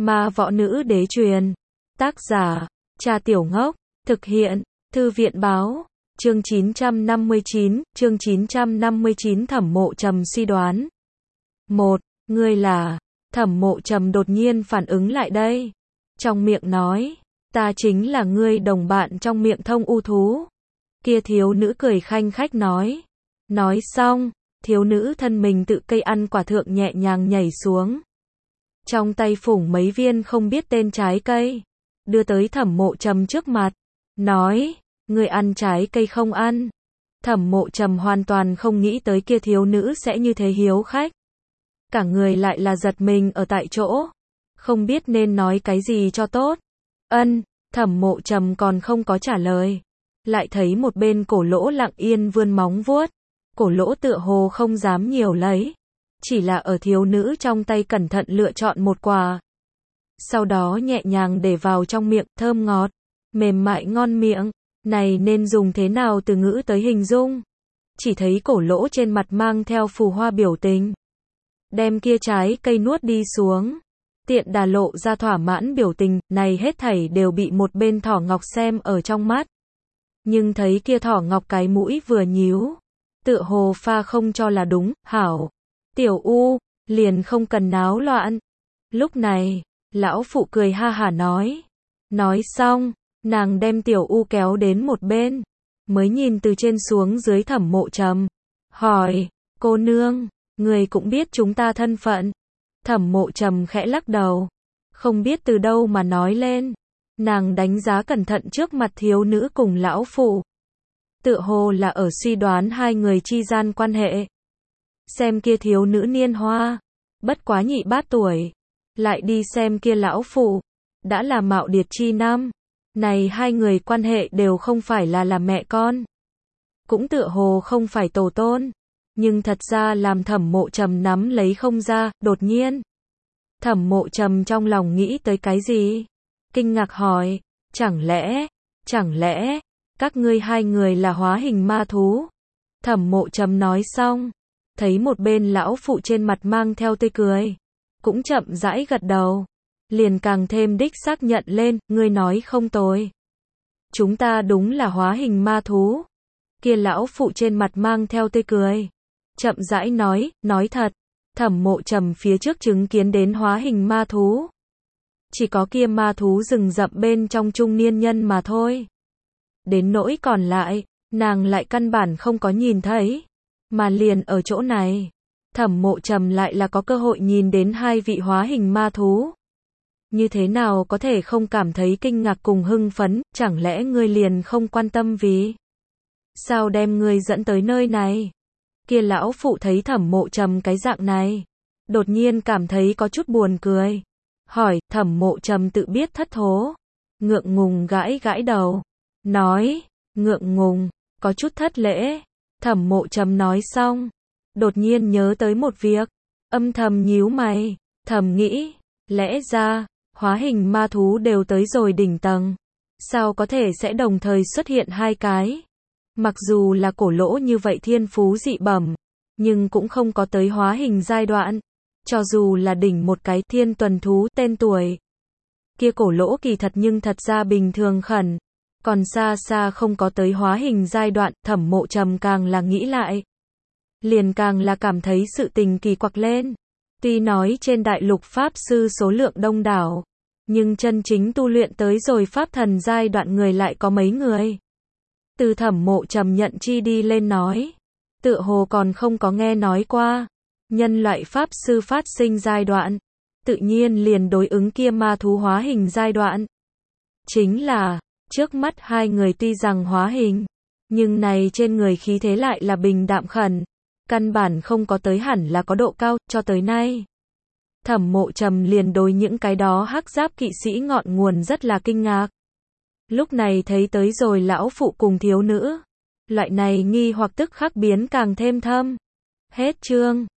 Ma võ nữ đế truyền. Tác giả, Trà Tiểu Ngốc. Thực hiện, Thư viện báo. Chương 959, Thẩm Mộ Trầm suy đoán. 1. Ngươi là. Thẩm Mộ Trầm đột nhiên phản ứng lại đây. Trong miệng nói, ta chính là ngươi đồng bạn trong miệng Thông U thú. Kia thiếu nữ cười khanh khách nói. Nói xong, thiếu nữ thân mình tự cây ăn quả thượng nhẹ nhàng nhảy xuống. Trong tay phủng mấy viên không biết tên trái cây, đưa tới Thẩm Mộ Trầm trước mặt, nói, ngươi ăn trái cây không ăn. Thẩm Mộ Trầm hoàn toàn không nghĩ tới kia thiếu nữ sẽ như thế hiếu khách. Cả người lại là giật mình ở tại chỗ, không biết nên nói cái gì cho tốt. Ân, Thẩm Mộ Trầm còn không có trả lời, lại thấy một bên cổ lỗ lặng yên vươn móng vuốt. Cổ lỗ tựa hồ không dám nhiều lấy, chỉ là ở thiếu nữ trong tay cẩn thận lựa chọn một quả. Sau đó nhẹ nhàng để vào trong miệng, thơm ngọt, mềm mại ngon miệng. Này nên dùng thế nào từ ngữ tới hình dung? Chỉ thấy cổ lỗ trên mặt mang theo phù hoa biểu tình, đem kia trái cây nuốt đi xuống, tiện đà lộ ra thỏa mãn biểu tình. Này hết thảy đều bị một bên thỏ ngọc xem ở trong mắt. Nhưng thấy kia thỏ ngọc cái mũi vừa nhíu, tựa hồ pha không cho là đúng. Hảo, Tiểu U, liền không cần náo loạn. Lúc này, lão phụ cười ha hả nói. Nói xong, nàng đem Tiểu U kéo đến một bên, mới nhìn từ trên xuống dưới Thẩm Mộ Trầm, hỏi, cô nương, người cũng biết chúng ta thân phận. Thẩm Mộ Trầm khẽ lắc đầu, không biết từ đâu mà nói lên. Nàng đánh giá cẩn thận trước mặt thiếu nữ cùng lão phụ, tựa hồ là ở suy đoán hai người chi gian quan hệ. Xem kia thiếu nữ niên hoa, bất quá nhị bát tuổi, lại đi xem kia lão phụ, đã là mạo điệt chi năm. Này hai người quan hệ đều không phải là mẹ con, cũng tựa hồ không phải tổ tôn, nhưng thật ra làm Thẩm Mộ Trầm nắm lấy không ra. Đột nhiên, Thẩm Mộ Trầm trong lòng nghĩ tới cái gì, kinh ngạc hỏi, chẳng lẽ, các ngươi hai người là hóa hình ma thú? Thẩm Mộ Trầm nói xong, thấy một bên lão phụ trên mặt mang theo tươi cười, cũng chậm rãi gật đầu, liền càng thêm đích xác nhận lên, ngươi nói không tồi. Chúng ta đúng là hóa hình ma thú. Kia lão phụ trên mặt mang theo tươi cười, chậm rãi nói thật, Thẩm Mộ Trầm phía trước chứng kiến đến hóa hình ma thú, chỉ có kia ma thú rừng rậm bên trong trung niên nhân mà thôi. Đến nỗi còn lại, nàng lại căn bản không có nhìn thấy. Mà liền ở chỗ này, Thẩm Mộ Trầm lại là có cơ hội nhìn đến hai vị hóa hình ma thú. Như thế nào có thể không cảm thấy kinh ngạc cùng hưng phấn? Chẳng lẽ ngươi liền không quan tâm vì sao đem ngươi dẫn tới nơi này? Kia lão phụ thấy Thẩm Mộ Trầm cái dạng này, đột nhiên cảm thấy có chút buồn cười. Hỏi, Thẩm Mộ Trầm tự biết thất thố, ngượng ngùng gãi gãi đầu, nói, ngượng ngùng, có chút thất lễ. Thẩm Mộ Trầm nói xong, đột nhiên nhớ tới một việc, âm thầm nhíu mày, thầm nghĩ, lẽ ra, hóa hình ma thú đều tới rồi đỉnh tầng, sao có thể sẽ đồng thời xuất hiện hai cái? Mặc dù là cổ lỗ như vậy thiên phú dị bẩm, nhưng cũng không có tới hóa hình giai đoạn. Cho dù là đỉnh một cái thiên tuần thú tên tuổi, kia cổ lỗ kỳ thật nhưng thật ra bình thường khẩn, còn xa xa không có tới hóa hình giai đoạn. Thẩm Mộ Trầm càng là nghĩ lại, liền càng là cảm thấy sự tình kỳ quặc lên. Tuy nói trên đại lục pháp sư số lượng đông đảo, nhưng chân chính tu luyện tới rồi pháp thần giai đoạn người lại có mấy người. Từ Thẩm Mộ Trầm nhận chi đi lên nói, tựa hồ còn không có nghe nói qua. Nhân loại pháp sư phát sinh giai đoạn, tự nhiên liền đối ứng kia ma thú hóa hình giai đoạn. Chính là, trước mắt hai người tuy rằng hóa hình, nhưng này trên người khí thế lại là bình đạm khẩn, căn bản không có tới hẳn là có độ cao. Cho tới nay, Thẩm Mộ Trầm liền đối những cái đó hắc giáp kỵ sĩ ngọn nguồn rất là kinh ngạc. Lúc này thấy tới rồi lão phụ cùng thiếu nữ, loại này nghi hoặc tức khắc biến càng thêm thâm. Hết chương.